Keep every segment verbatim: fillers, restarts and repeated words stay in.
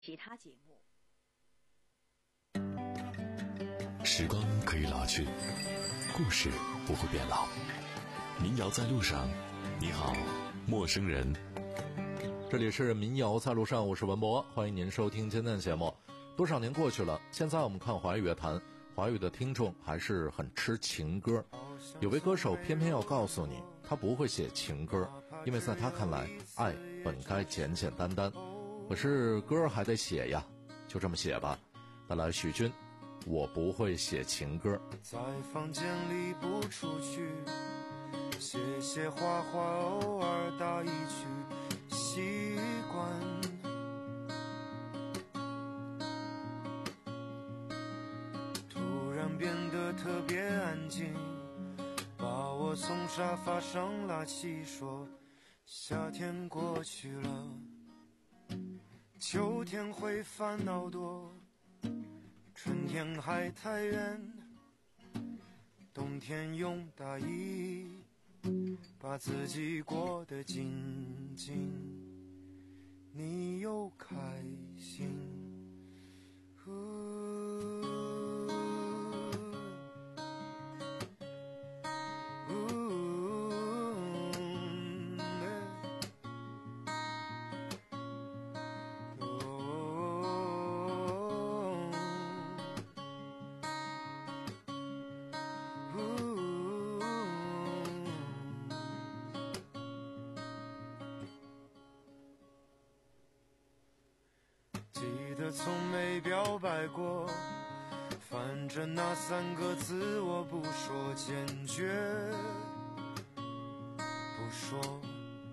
其他节目。 时光可以老去，故事不会变老。民谣在路上，你好，陌生人。 这里是民谣在路上，我是文博，欢迎您收听今天的节目。多少年过去了，现在我们看华语乐坛，华语的听众还是很吃情歌。有位歌手偏偏要告诉你，他不会写情歌，因为在他看来，爱本该简简单单。可是歌还得写呀，就这么写吧。带来许君，我不会写情歌。 在房间里不出去，写写画画，偶尔打一曲，习惯。突然变得特别安静，把我从沙发上拉起，说夏天过去了，秋天会烦恼多，春天还太远，冬天用大衣把自己过得紧紧，你又开心。从没表白过，反正那三个字我不说，坚决不说。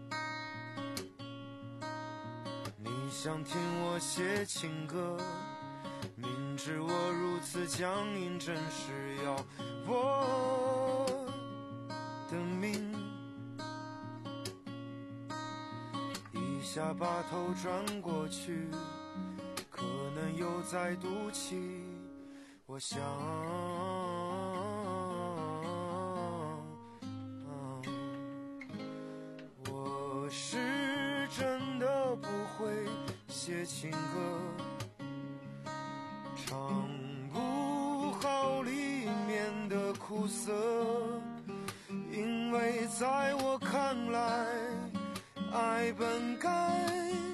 你想听我写情歌，明知我如此僵硬，真是要我的命。一下把头转过去，可能又在赌气，我想、嗯、我是真的不会写情歌，唱不好里面的苦涩，因为在我看来，爱本该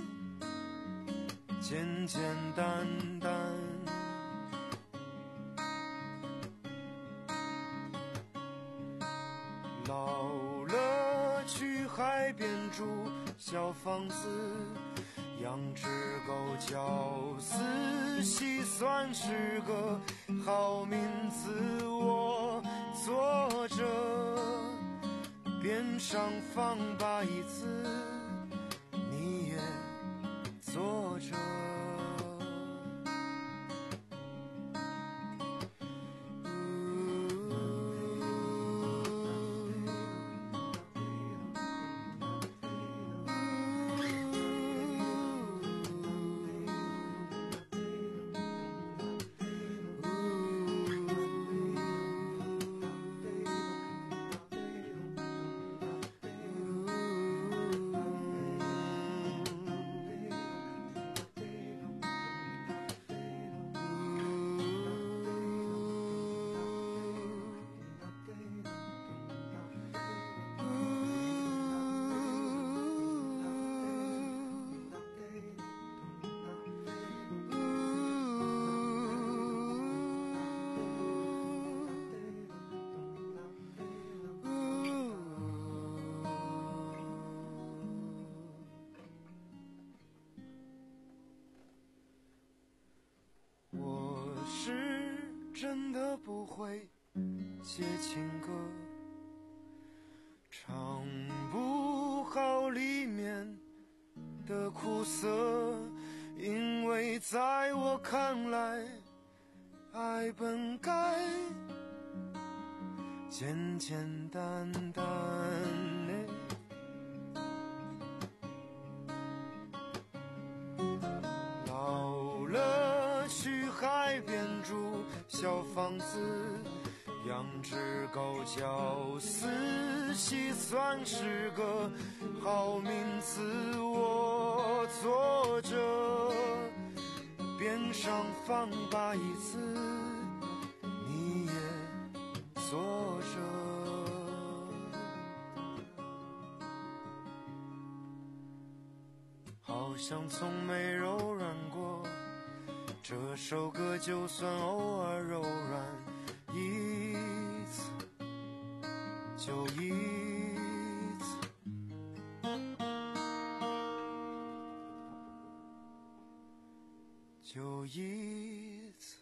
简简单单。老了去海边住小房子，养只狗叫四喜，算是个好名字。我坐着边上放把椅子，你也坐着。真的不会写情歌，唱不好里面的苦涩，因为在我看来，爱本该简简单单。老了去海边住小房子，养只狗叫四喜，算是个好名字。我坐着上方把一次你也锁着，好像从没柔软过，这首歌就算偶尔柔软一次就一次，就一次。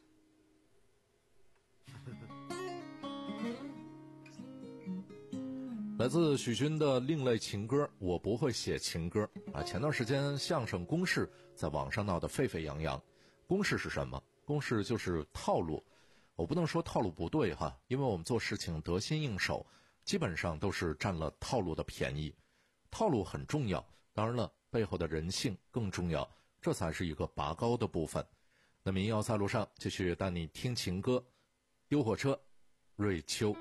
来自许君的另类情歌，我不会写情歌啊。前段时间相声公式在网上闹得沸沸扬扬。公式是什么？公式就是套路。我不能说套路不对哈，因为我们做事情得心应手，基本上都是占了套路的便宜。套路很重要，当然了，背后的人性更重要，这才是一个拔高的部分。那民谣在路上继续带你听情歌，丢火车，瑞秋。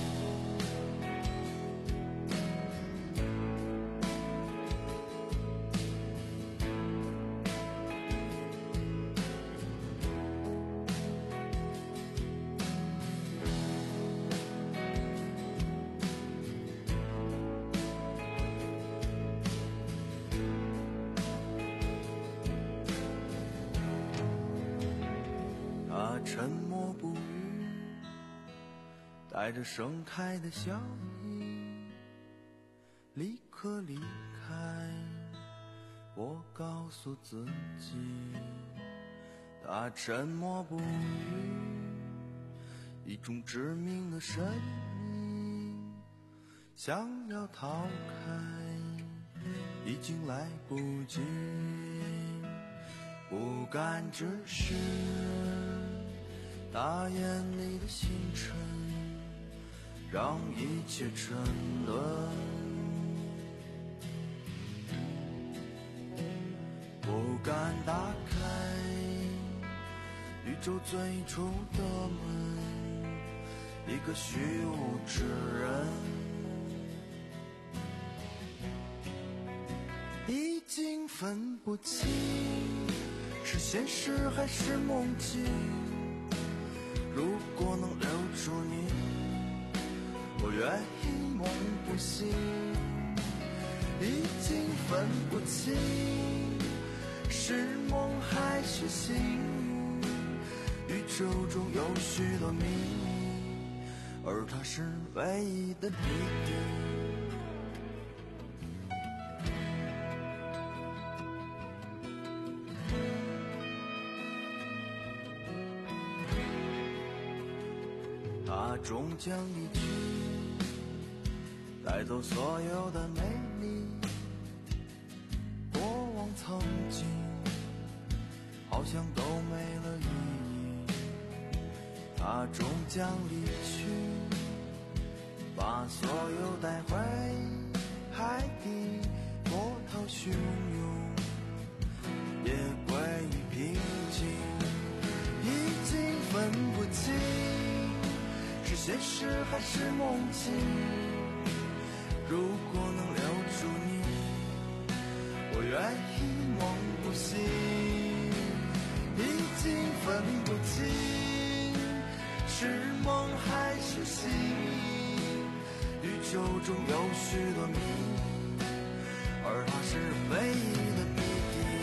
沉默不语，带着盛开的笑意，立刻离开。我告诉自己，他沉默不语，一种致命的神秘，想要逃开，已经来不及，不敢直视他眼里的星辰，让一切沉沦，不敢打开宇宙最初的门，一个虚无之人，已经分不清是现实还是梦境。如果能留住你，我愿意梦不醒，已经分不清是梦还是醒，宇宙中有许多秘密，而它是唯一的谜底。他终将离去，带走所有的美丽，过往曾经好像都没了意义。他终将离去，把所有带回海底，波涛汹涌也归于平静，已经分不清是现实还是梦境。如果能留住你，我愿意梦不醒，已经分不清是梦还是醒，宇宙中有许多谜，而它是唯一的谜底。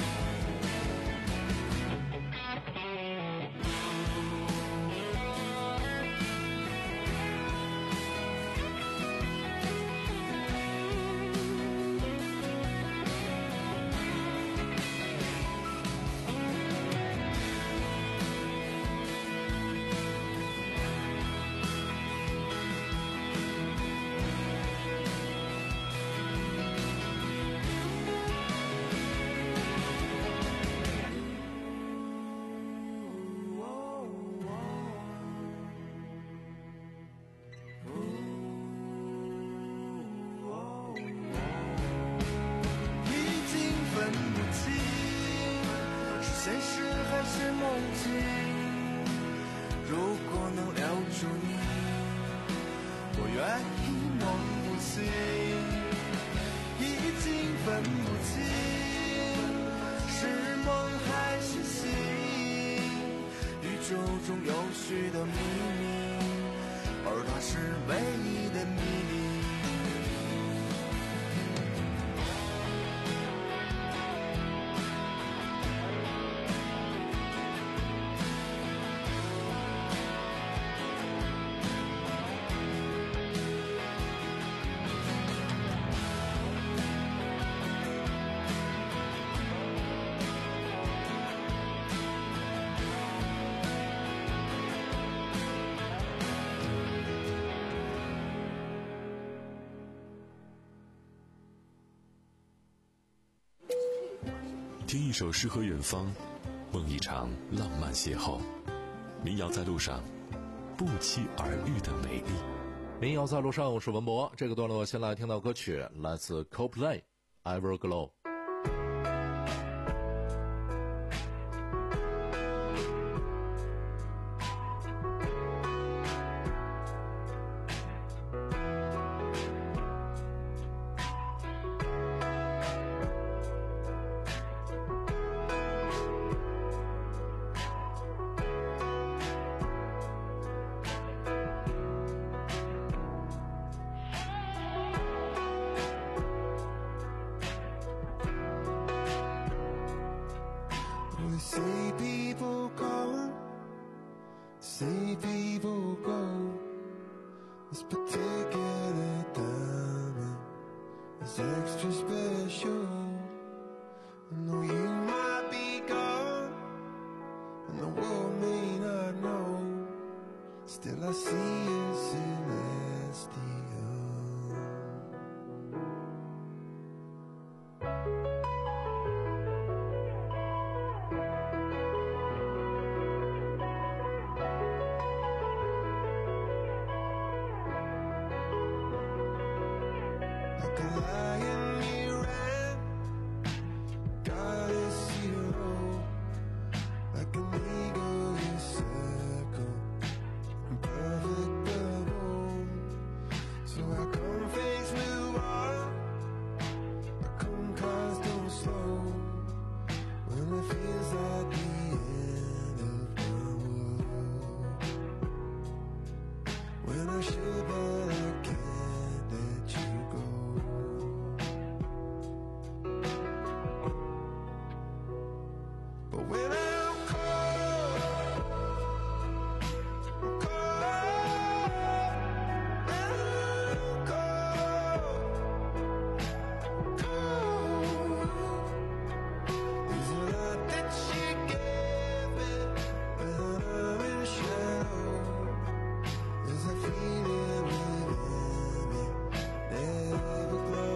现实还是梦境，如果能留住你，我愿意梦不醒，已经分不清是梦还是醒， 手中有序的秘密，而它是唯一的秘密。 听一首诗和远方，梦一场浪漫邂逅。民谣在路上，不期而遇的美丽。 民谣在路上，我是文博。这个段落先来听到歌曲，来自 Coldplay Everglow。 We see people come, see people go. This particular diamond is extra special. I know you might be gone, and the world may not know. Still I see you celestial. Like a lion you ran, goddess hero. Like an eagle you circle, in perfect bubble. So I come face move on, I come cars don't slow. When it feels like the end of my world, when I should but I can't let you go. But when I'm cold, I'm cold, I'm cold, cold. There's a lot that you gave me when I'm in shadow. There's a feeling within me, never glow.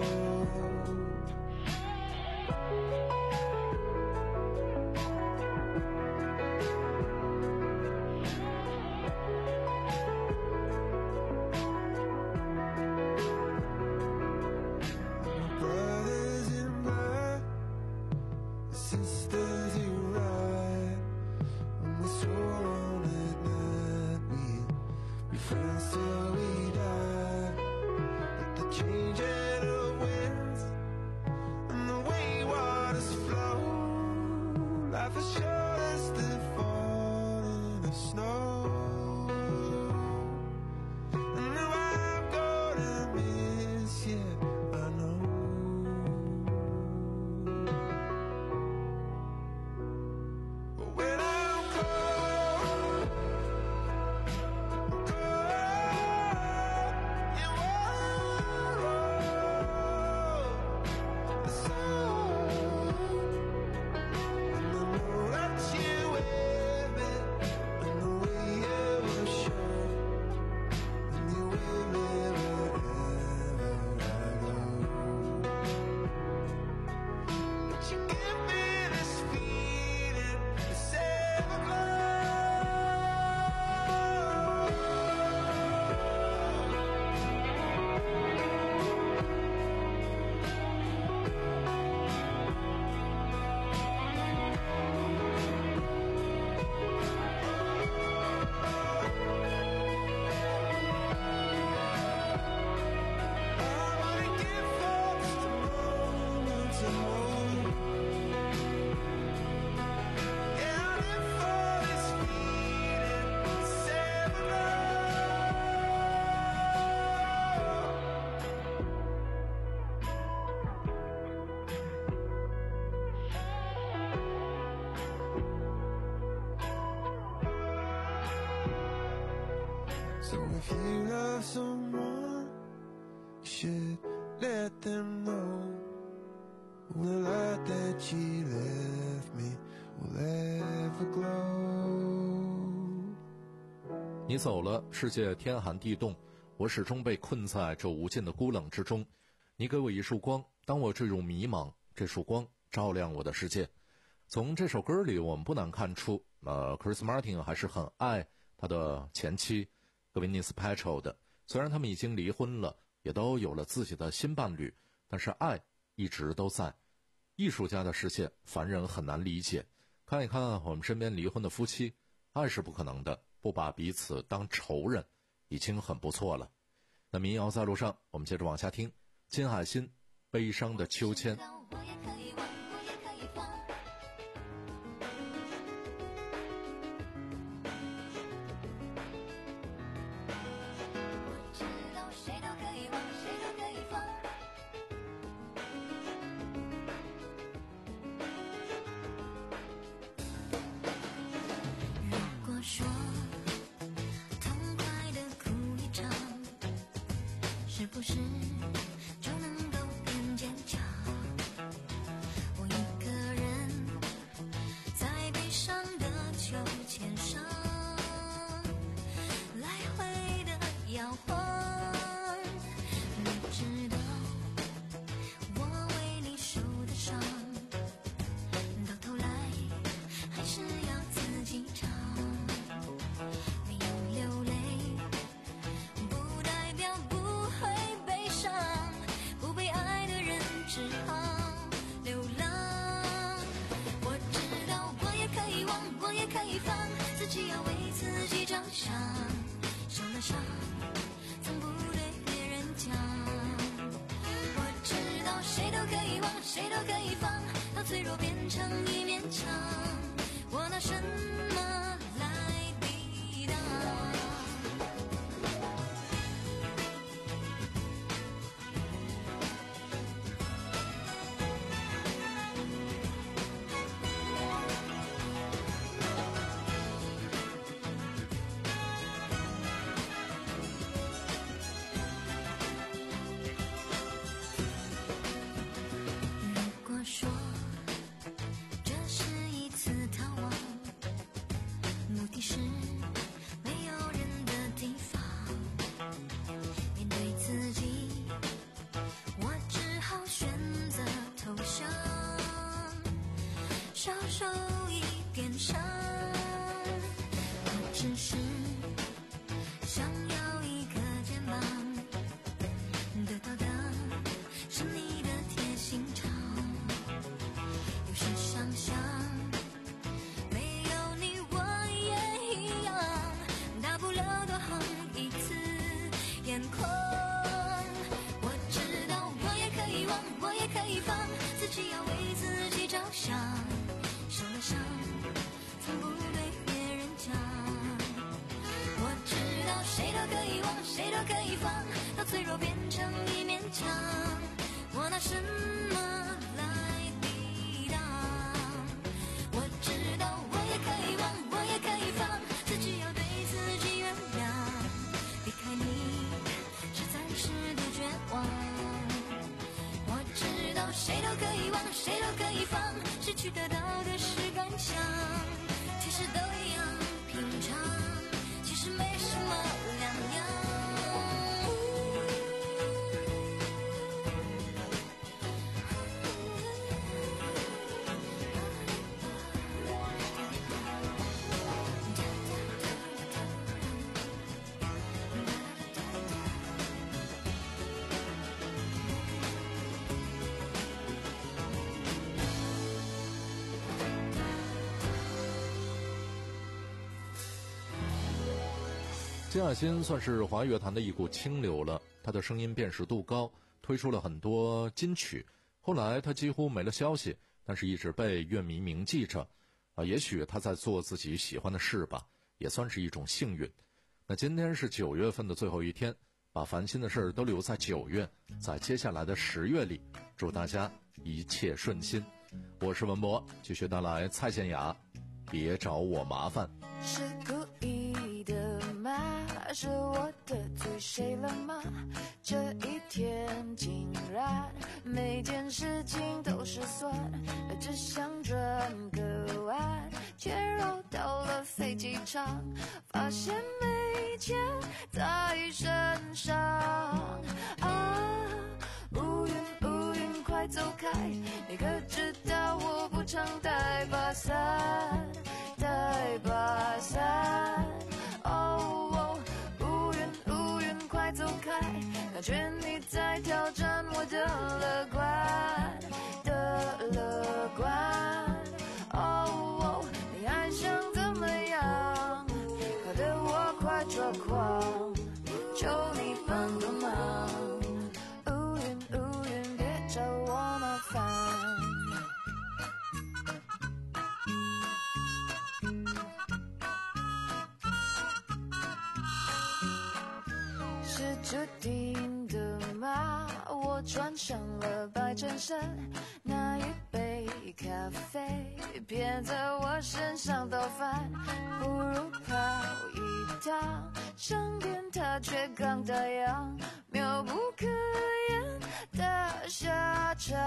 Brothers in blood, sisters you ride. When we swore on at night, we'd be friends till we die. But the changing of winds and the way waters flow, life is short as the falling of snow. And now I'm gonna miss you, I know. But when I'm cold, I'm cold, So if you love someone, you should let them know the light that she left me will ever glow。 你走了，世界天寒地冻，我始终被困在这无尽的孤冷之中。你给我一束光，当我坠入迷茫，这束光照亮我的世界。从这首歌里，我们不难看出，呃 ，Chris Martin 还是很爱他的前妻 Gwyneth Paltrow 的。虽然他们已经离婚了，也都有了自己的新伴侣，但是爱一直都在。艺术家的世界，凡人很难理解。看一看我们身边离婚的夫妻，爱是不可能的，不把彼此当仇人，已经很不错了。那民谣在路上，我们接着往下听。金海心，悲伤的秋千。 说痛快的哭一场，是不是就能够变坚强？我一个人在悲伤的秋千上来回的摇晃，你知道我为你受的伤，到头来还是要自己尝。自己要为自己着想，受了伤从不对别人讲。我知道谁都可以忘，谁都可以放，到脆弱变成一面墙，我拿什么来抵挡？说这是一次逃亡，目的是没有人的地方。面对自己，我只好选择投降，少受一点伤。我只是想要一个肩膀，得到的是你的贴心肠。想想没有你我也一样，大不了多红一次眼眶。我知道我也可以忘，我也可以放，自己要为自己着想，受了伤从不对别人讲。我知道谁都可以忘，谁都可以放，到脆弱变成一面墙，我拿什么谁都可以忘，谁都可以放，失去得到的是感想，其实都一样平常，其实没什么两样。 金海心算是华语乐坛的一股清流了，他的声音辨识度高，推出了很多金曲。后来他几乎没了消息，但是一直被乐迷铭记着。啊，也许他在做自己喜欢的事吧，也算是一种幸运。那今天是九月份的最后一天，把烦心的事儿都留在九月，在接下来的十月里，祝大家一切顺心。我是文博，继续带来蔡健雅，别找我麻烦。 是故意的吗？ 是我得罪谁了吗？这一天竟然每件事情都失算，只想转个弯，却绕到了飞机场，发现没钱在身上。啊，乌云乌云快走开，你可知道我不常带把伞，带把伞。哦，乌云乌云快走开，感觉你在挑战我的乐观的乐观。哦，你还想怎么样？搞得我快抓狂，求你帮个忙。乌云乌云别找我麻烦。是注定的吗？我穿上了白衬衫，那一杯咖啡偏在我身上倒翻，不如跑一趟，上天它却刚打烊，妙不可言的下场。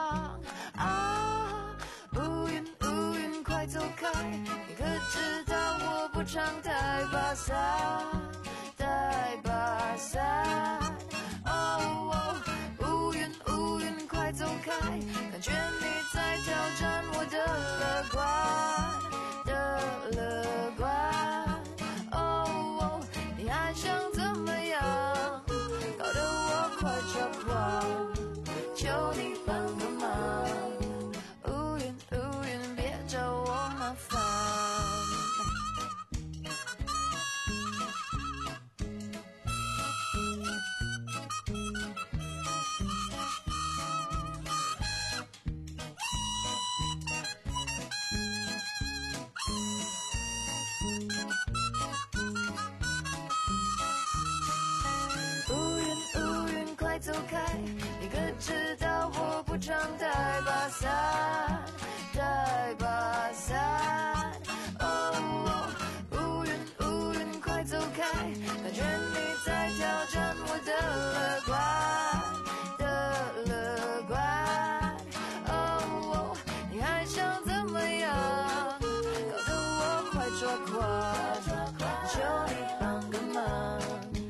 啊，乌云乌云快走开，你可知道我不常带把伞，带把伞。哦，乌云乌云快走开，感觉你在挑战我的乐观的乐观。哦，你还想怎么样？搞得我快抓狂，求你帮个忙。乌云乌云别找我麻烦。走开，你可知道我不常带把伞，带把伞。哦，乌云乌云快走开，感觉你在挑战我的乐观的乐观。哦，你还想怎么样？搞得我快抓狂，求你帮个忙。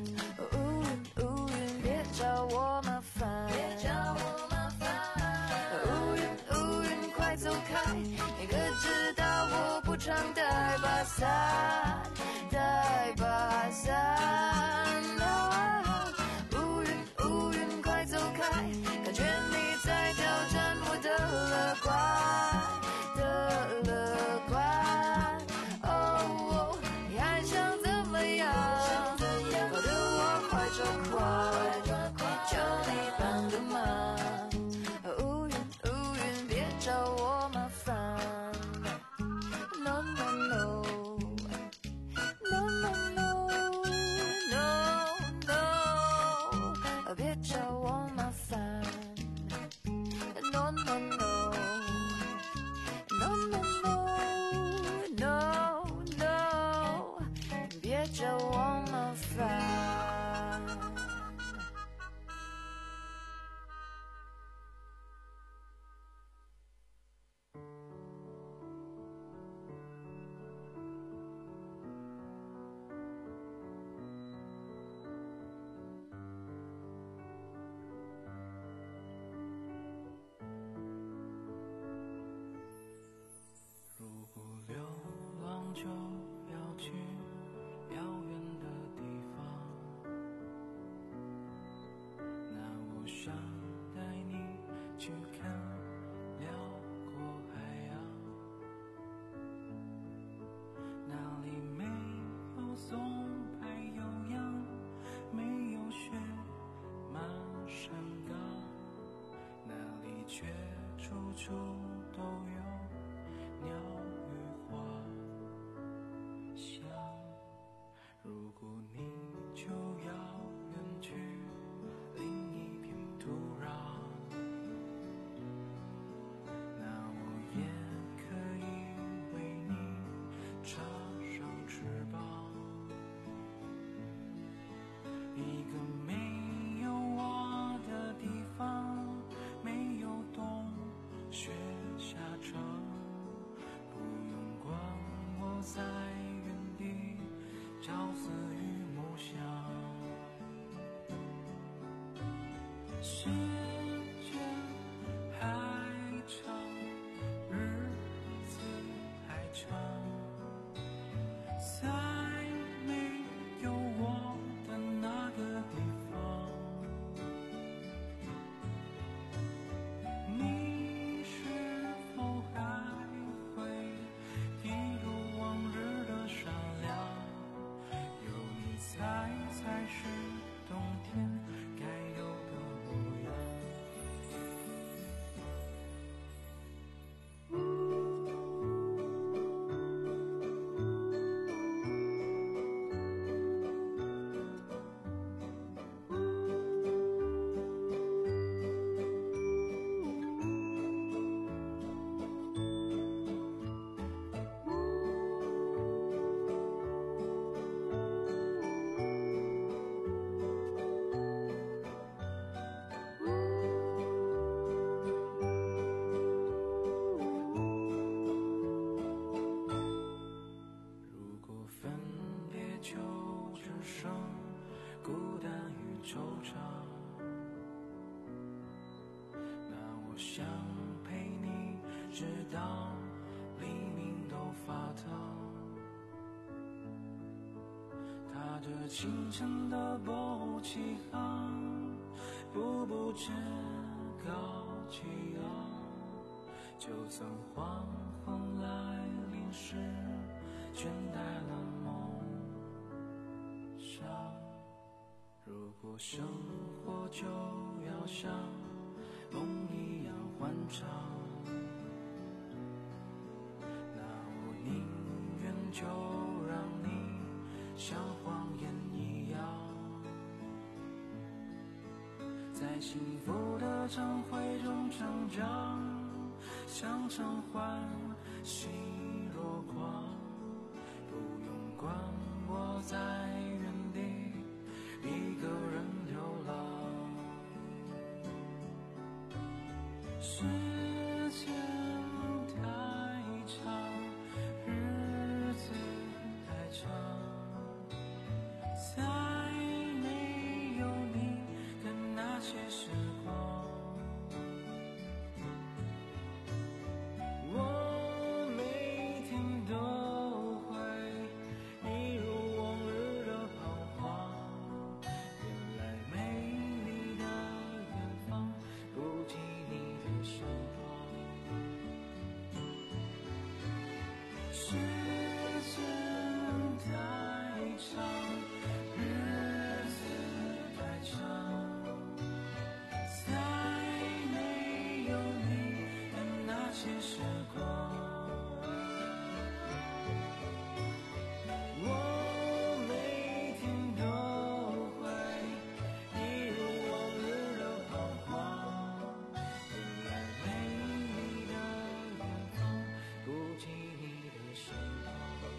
我麻烦，乌云乌云快走开，你可知道我不常带把伞，带把伞。哦，乌云乌云快走开，感觉你在挑战我的乐观的乐观。哦，你还想怎么样？搞得我快抓狂。求你帮个忙，乌云乌云别找我麻烦。No no no no no no no no， 别找我麻烦。No no no no no no no， 别找我麻烦。 就要去遥远的地方，那我想带你去看辽阔海洋，那里没有松柏悠扬，没有雪满山岗，那里却处处都有鸟语花香。如果你就要远去另一片土壤，那我也可以为你插上翅膀。 在原地，朝思与暮想。时间还长，日子还长，在没有我的那个地方，你是否还会一如往日的善良？有你在才是冬天该有的模样。如果分别就只剩孤单与惆怅，那我想陪你直到黎明都发烫。踏着清晨的波起航，步步至高气昂，就算黄昏来临时倦怠了梦想。如果生活就要像梦一样欢畅，那我宁愿就让你像谎言一样，在幸福的晨会中成长，像常欢喜若狂，不用管我在原地一个人流浪。时间太长，日子太长，在没有你的那些时光，我每天都会一如往日的彷徨。原来美丽的远方不及你的身旁。时间太长，日子太长，在没有你的那些时光，我每天都会一如往日的彷徨。原来美丽的远方不及你的身旁，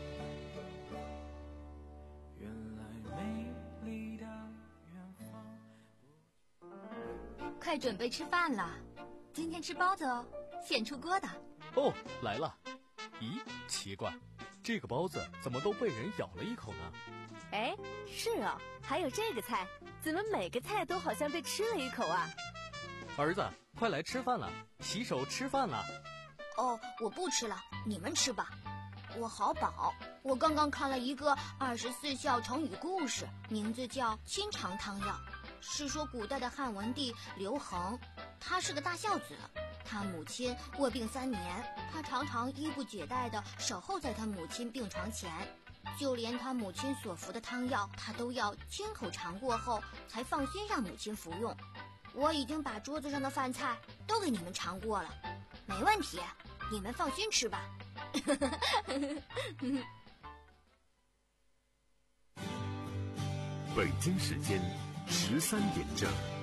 原来美丽的远方。 快准备吃饭了，今天吃包子哦，现出锅的。 哦，来了。咦，奇怪，这个包子怎么都被人咬了一口呢？ 哎，是哦，还有这个菜，怎么每个菜都好像被吃了一口啊？ 儿子，快来吃饭了，洗手吃饭了。 哦，我不吃了，你们吃吧，我好饱。我刚刚看了一个二十四孝成语故事，名字叫《清肠汤药》，是说古代的汉文帝刘恒，他是个大孝子，他母亲卧病三年，他常常衣不解带地守候在他母亲病床前，就连他母亲所服的汤药，他都要亲口尝过后才放心让母亲服用。我已经把桌子上的饭菜都给你们尝过了，没问题，你们放心吃吧。 北京时间十三点整。